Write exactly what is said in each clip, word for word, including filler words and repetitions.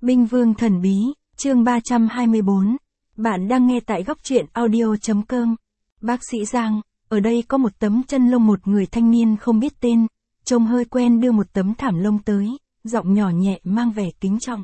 Binh Vương Thần Bí, chương ba trăm hai mươi bốn. Bạn đang nghe tại góc truyện audio.com. Bác sĩ Giang, ở đây có một tấm chân lông một người thanh niên không biết tên, trông hơi quen đưa một tấm thảm lông tới, giọng nhỏ nhẹ mang vẻ kính trọng.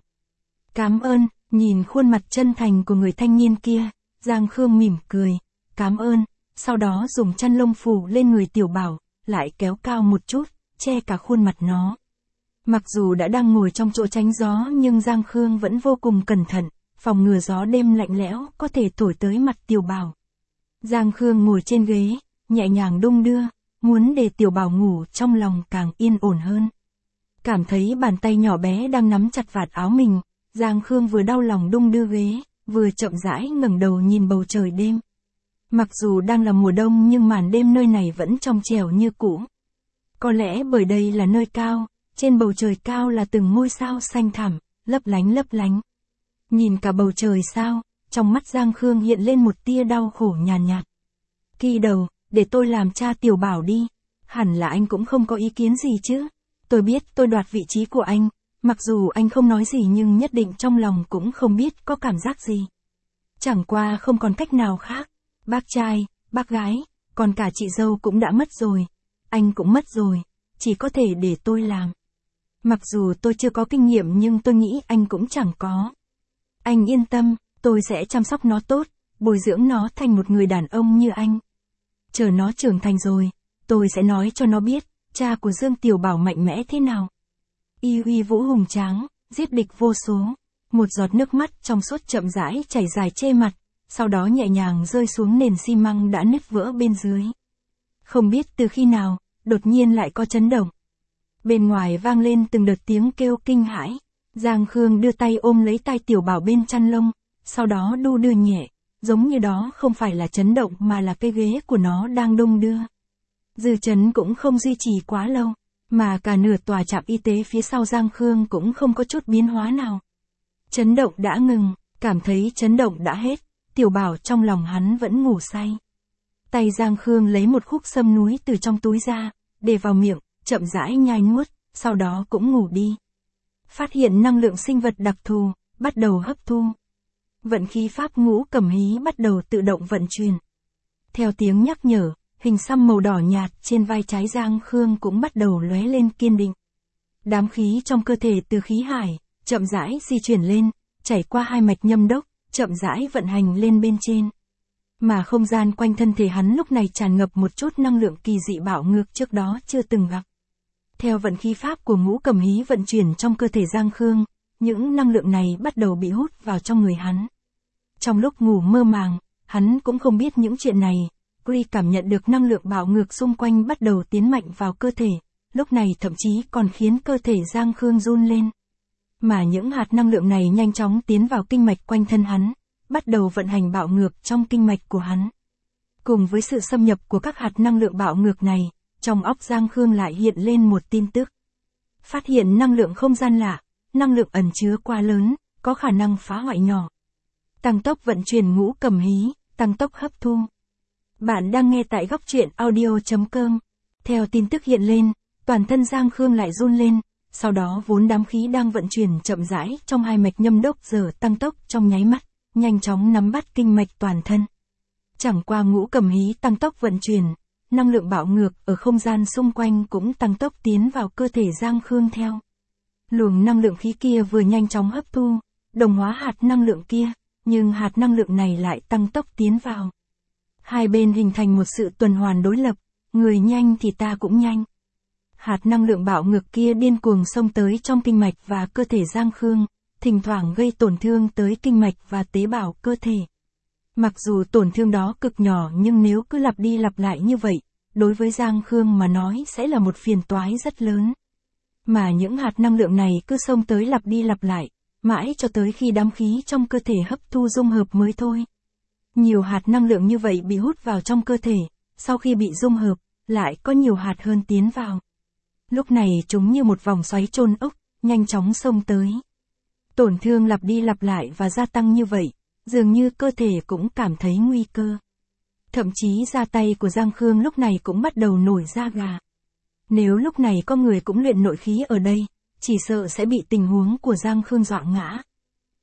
Cảm ơn, nhìn khuôn mặt chân thành của người thanh niên kia, Giang Khương mỉm cười, cảm ơn, sau đó dùng chăn lông phủ lên người Tiểu Bảo, lại kéo cao một chút, che cả khuôn mặt nó. Mặc dù đã đang ngồi trong chỗ tránh gió nhưng Giang Khương vẫn vô cùng cẩn thận, phòng ngừa gió đêm lạnh lẽo có thể thổi tới mặt Tiểu Bảo. Giang Khương ngồi trên ghế, nhẹ nhàng đung đưa, muốn để Tiểu Bảo ngủ trong lòng càng yên ổn hơn. Cảm thấy bàn tay nhỏ bé đang nắm chặt vạt áo mình, Giang Khương vừa đau lòng đung đưa ghế, vừa chậm rãi ngẩng đầu nhìn bầu trời đêm. Mặc dù đang là mùa đông nhưng màn đêm nơi này vẫn trong trẻo như cũ. Có lẽ bởi đây là nơi cao, trên bầu trời cao là từng ngôi sao xanh thẳm, lấp lánh lấp lánh. Nhìn cả bầu trời sao, trong mắt Giang Khương hiện lên một tia đau khổ nhàn nhạt, nhạt. Kỳ đầu, để tôi làm cha Tiểu Bảo đi, hẳn là anh cũng không có ý kiến gì chứ. Tôi biết tôi đoạt vị trí của anh, mặc dù anh không nói gì nhưng nhất định trong lòng cũng không biết có cảm giác gì. Chẳng qua không còn cách nào khác, bác trai, bác gái, còn cả chị dâu cũng đã mất rồi, anh cũng mất rồi, chỉ có thể để tôi làm. Mặc dù tôi chưa có kinh nghiệm nhưng tôi nghĩ anh cũng chẳng có. Anh yên tâm, tôi sẽ chăm sóc nó tốt, bồi dưỡng nó thành một người đàn ông như anh. Chờ nó trưởng thành rồi, tôi sẽ nói cho nó biết, cha của Dương Tiểu Bảo mạnh mẽ thế nào. Y uy vũ hùng tráng, giết địch vô số. Một giọt nước mắt trong suốt chậm rãi chảy dài trên mặt, sau đó nhẹ nhàng rơi xuống nền xi măng đã nứt vỡ bên dưới. Không biết từ khi nào, đột nhiên lại có chấn động. Bên ngoài vang lên từng đợt tiếng kêu kinh hãi. Giang Khương đưa tay ôm lấy tay Tiểu Bảo bên chăn lông, sau đó đu đưa nhẹ, giống như đó không phải là chấn động mà là cái ghế của nó đang đung đưa. Dư chấn cũng không duy trì quá lâu, mà cả nửa tòa trạm y tế phía sau Giang Khương cũng không có chút biến hóa nào. Chấn động đã ngừng, cảm thấy chấn động đã hết, Tiểu Bảo trong lòng hắn vẫn ngủ say. Tay Giang Khương lấy một khúc sâm núi từ trong túi ra, để vào miệng, chậm rãi nhai nuốt, sau đó cũng ngủ đi. Phát hiện năng lượng sinh vật đặc thù, bắt đầu hấp thu. Vận khí pháp ngũ cẩm hí bắt đầu tự động vận chuyển. Theo tiếng nhắc nhở, hình xăm màu đỏ nhạt trên vai trái Giang Khương cũng bắt đầu lóe lên kiên định. Đám khí trong cơ thể từ khí hải, chậm rãi di chuyển lên, chảy qua hai mạch nhâm đốc, chậm rãi vận hành lên bên trên. Mà không gian quanh thân thể hắn lúc này tràn ngập một chút năng lượng kỳ dị bạo ngược trước đó chưa từng gặp. Theo vận khí pháp của ngũ cẩm hí vận chuyển trong cơ thể Giang Khương, những năng lượng này bắt đầu bị hút vào trong người hắn. Trong lúc ngủ mơ màng, hắn cũng không biết những chuyện này, Gri cảm nhận được năng lượng bạo ngược xung quanh bắt đầu tiến mạnh vào cơ thể, lúc này thậm chí còn khiến cơ thể Giang Khương run lên. Mà những hạt năng lượng này nhanh chóng tiến vào kinh mạch quanh thân hắn, bắt đầu vận hành bạo ngược trong kinh mạch của hắn. Cùng với sự xâm nhập của các hạt năng lượng bạo ngược này, trong óc Giang Khương lại hiện lên một tin tức. Phát hiện năng lượng không gian lạ, năng lượng ẩn chứa quá lớn, có khả năng phá hoại nhỏ. Tăng tốc vận chuyển ngũ cẩm hí, tăng tốc hấp thu. Bạn đang nghe tại góc truyện audio.com. Theo tin tức hiện lên, toàn thân Giang Khương lại run lên, sau đó vốn đám khí đang vận chuyển chậm rãi trong hai mạch nhâm đốc giờ tăng tốc trong nháy mắt, nhanh chóng nắm bắt kinh mạch toàn thân. Chẳng qua ngũ cẩm hí tăng tốc vận chuyển, năng lượng bạo ngược ở không gian xung quanh cũng tăng tốc tiến vào cơ thể Giang Khương theo. Luồng năng lượng khí kia vừa nhanh chóng hấp thu, đồng hóa hạt năng lượng kia, nhưng hạt năng lượng này lại tăng tốc tiến vào. Hai bên hình thành một sự tuần hoàn đối lập, người nhanh thì ta cũng nhanh. Hạt năng lượng bạo ngược kia điên cuồng xông tới trong kinh mạch và cơ thể Giang Khương, thỉnh thoảng gây tổn thương tới kinh mạch và tế bào cơ thể. Mặc dù tổn thương đó cực nhỏ nhưng nếu cứ lặp đi lặp lại như vậy, đối với Giang Khương mà nói sẽ là một phiền toái rất lớn. Mà những hạt năng lượng này cứ xông tới lặp đi lặp lại, mãi cho tới khi đám khí trong cơ thể hấp thu dung hợp mới thôi. Nhiều hạt năng lượng như vậy bị hút vào trong cơ thể, sau khi bị dung hợp, lại có nhiều hạt hơn tiến vào. Lúc này chúng như một vòng xoáy chôn ốc, nhanh chóng xông tới. Tổn thương lặp đi lặp lại và gia tăng như vậy, dường như cơ thể cũng cảm thấy nguy cơ. Thậm chí da tay của Giang Khương lúc này cũng bắt đầu nổi da gà. Nếu lúc này có người cũng luyện nội khí ở đây, chỉ sợ sẽ bị tình huống của Giang Khương dọa ngã,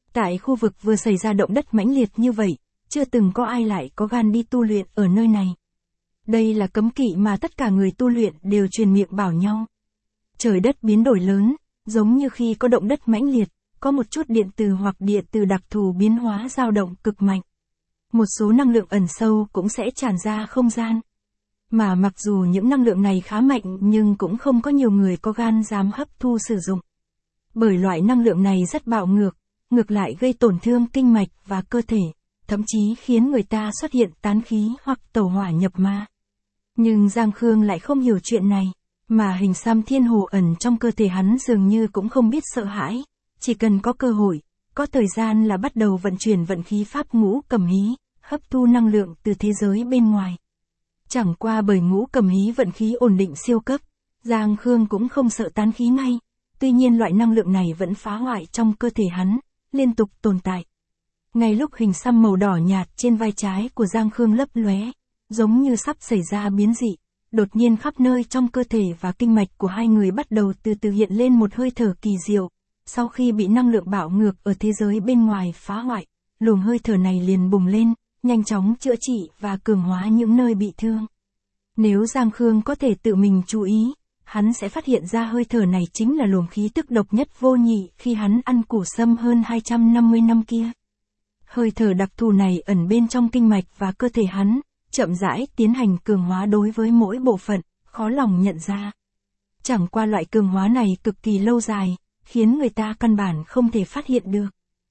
Tại khu vực vừa xảy ra động đất mãnh liệt như vậy, chưa từng có ai lại có gan đi tu luyện ở nơi này. Đây là cấm kỵ mà tất cả người tu luyện đều truyền miệng bảo nhau. Trời đất biến đổi lớn, giống như khi có động đất mãnh liệt, có một chút điện từ hoặc địa từ đặc thù biến hóa dao động cực mạnh. Một số năng lượng ẩn sâu cũng sẽ tràn ra không gian. Mà mặc dù những năng lượng này khá mạnh nhưng cũng không có nhiều người có gan dám hấp thu sử dụng. Bởi loại năng lượng này rất bạo ngược, ngược lại gây tổn thương kinh mạch và cơ thể, thậm chí khiến người ta xuất hiện tán khí hoặc tẩu hỏa nhập ma. Nhưng Giang Khương lại không hiểu chuyện này, mà hình xăm thiên hồ ẩn trong cơ thể hắn dường như cũng không biết sợ hãi, chỉ cần có cơ hội, có thời gian là bắt đầu vận chuyển vận khí pháp ngũ cầm hí, hấp thu năng lượng từ thế giới bên ngoài. Chẳng qua bởi ngũ cầm hí vận khí ổn định siêu cấp, Giang Khương cũng không sợ tán khí ngay, tuy nhiên loại năng lượng này vẫn phá hoại trong cơ thể hắn, liên tục tồn tại. Ngay lúc hình xăm màu đỏ nhạt trên vai trái của Giang Khương lấp lóe, giống như sắp xảy ra biến dị, đột nhiên khắp nơi trong cơ thể và kinh mạch của hai người bắt đầu từ từ hiện lên một hơi thở kỳ diệu. Sau khi bị năng lượng bạo ngược ở thế giới bên ngoài phá hoại, luồng hơi thở này liền bùng lên, nhanh chóng chữa trị và cường hóa những nơi bị thương. Nếu Giang Khương có thể tự mình chú ý, hắn sẽ phát hiện ra hơi thở này chính là luồng khí tức độc nhất vô nhị khi hắn ăn củ sâm hơn hai trăm năm mươi năm kia. Hơi thở đặc thù này ẩn bên trong kinh mạch và cơ thể hắn, chậm rãi tiến hành cường hóa đối với mỗi bộ phận, khó lòng nhận ra. Chẳng qua loại cường hóa này cực kỳ lâu dài, khiến người ta căn bản không thể phát hiện được.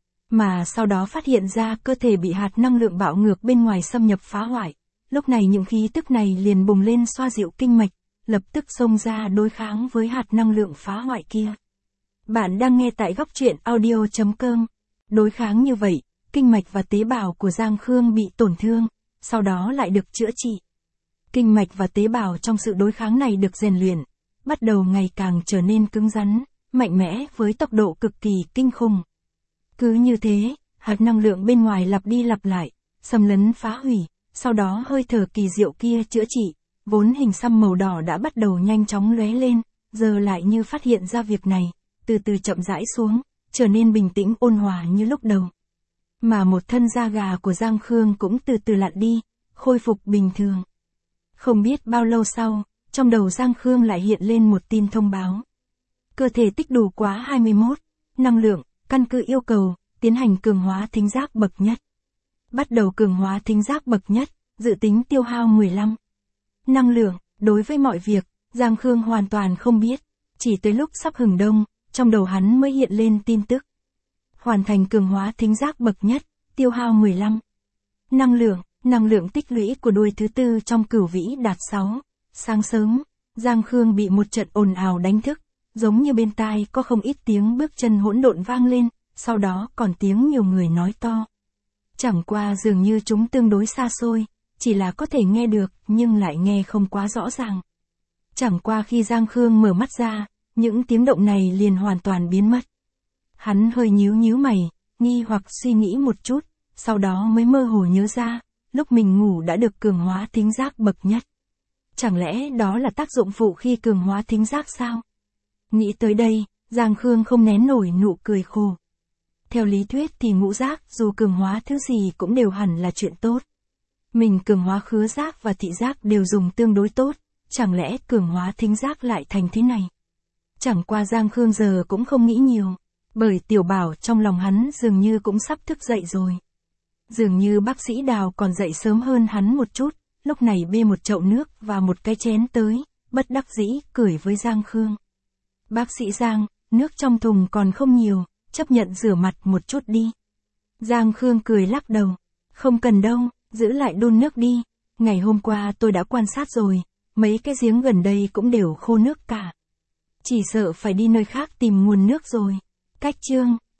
Mà sau đó phát hiện ra cơ thể bị hạt năng lượng bạo ngược bên ngoài xâm nhập phá hoại, lúc này những khí tức này liền bùng lên xoa dịu kinh mạch, lập tức xông ra đối kháng với hạt năng lượng phá hoại kia. Bạn đang nghe tại góc truyện audio chấm com. Đối kháng như vậy, kinh mạch và tế bào của Giang Khương bị tổn thương, sau đó lại được chữa trị. Kinh mạch và tế bào trong sự đối kháng này được rèn luyện, bắt đầu ngày càng trở nên cứng rắn, mạnh mẽ với tốc độ cực kỳ kinh khủng. Cứ như thế, hạt năng lượng bên ngoài lặp đi lặp lại, xâm lấn phá hủy, sau đó hơi thở kỳ diệu kia chữa trị, vốn hình xăm màu đỏ đã bắt đầu nhanh chóng lóe lên, giờ lại như phát hiện ra việc này, từ từ chậm rãi xuống, trở nên bình tĩnh ôn hòa như lúc đầu. Mà một thân da gà của Giang Khương cũng từ từ lặn đi, khôi phục bình thường. Không biết bao lâu sau, trong đầu Giang Khương lại hiện lên một tin thông báo. Cơ thể tích đủ quá hai mươi mốt, năng lượng, căn cứ yêu cầu, tiến hành cường hóa thính giác bậc nhất. Bắt đầu cường hóa thính giác bậc nhất, dự tính tiêu hao mười lăm. Năng lượng, đối với mọi việc, Giang Khương hoàn toàn không biết, chỉ tới lúc sắp hừng đông, trong đầu hắn mới hiện lên tin tức. Hoàn thành cường hóa thính giác bậc nhất, tiêu hao mười lăm. Năng lượng, năng lượng tích lũy của đuôi thứ tư trong cửu vĩ đạt sáu. Sáng sớm, Giang Khương bị một trận ồn ào đánh thức, giống như bên tai có không ít tiếng bước chân hỗn độn vang lên, sau đó còn tiếng nhiều người nói to. Chẳng qua dường như chúng tương đối xa xôi, chỉ là có thể nghe được nhưng lại nghe không quá rõ ràng. Chẳng qua khi Giang Khương mở mắt ra, những tiếng động này liền hoàn toàn biến mất. Hắn hơi nhíu nhíu mày, nghi hoặc suy nghĩ một chút, sau đó mới mơ hồ nhớ ra, lúc mình ngủ đã được cường hóa thính giác bậc nhất. Chẳng lẽ đó là tác dụng phụ khi cường hóa thính giác sao? Nghĩ tới đây, Giang Khương không nén nổi nụ cười khổ. Theo lý thuyết thì ngũ giác dù cường hóa thứ gì cũng đều hẳn là chuyện tốt. Mình cường hóa khứu giác và thị giác đều dùng tương đối tốt, chẳng lẽ cường hóa thính giác lại thành thế này? Chẳng qua Giang Khương giờ cũng không nghĩ nhiều, bởi Tiểu Bảo trong lòng hắn dường như cũng sắp thức dậy rồi. Dường như bác sĩ Đào còn dậy sớm hơn hắn một chút, lúc này bê một chậu nước và một cái chén tới, bất đắc dĩ cười với Giang Khương. Bác sĩ Giang, nước trong thùng còn không nhiều, chấp nhận rửa mặt một chút đi. Giang Khương cười lắc đầu, không cần đâu, giữ lại đun nước đi, ngày hôm qua tôi đã quan sát rồi, mấy cái giếng gần đây cũng đều khô nước cả. Chỉ sợ phải đi nơi khác tìm nguồn nước rồi. Cách chương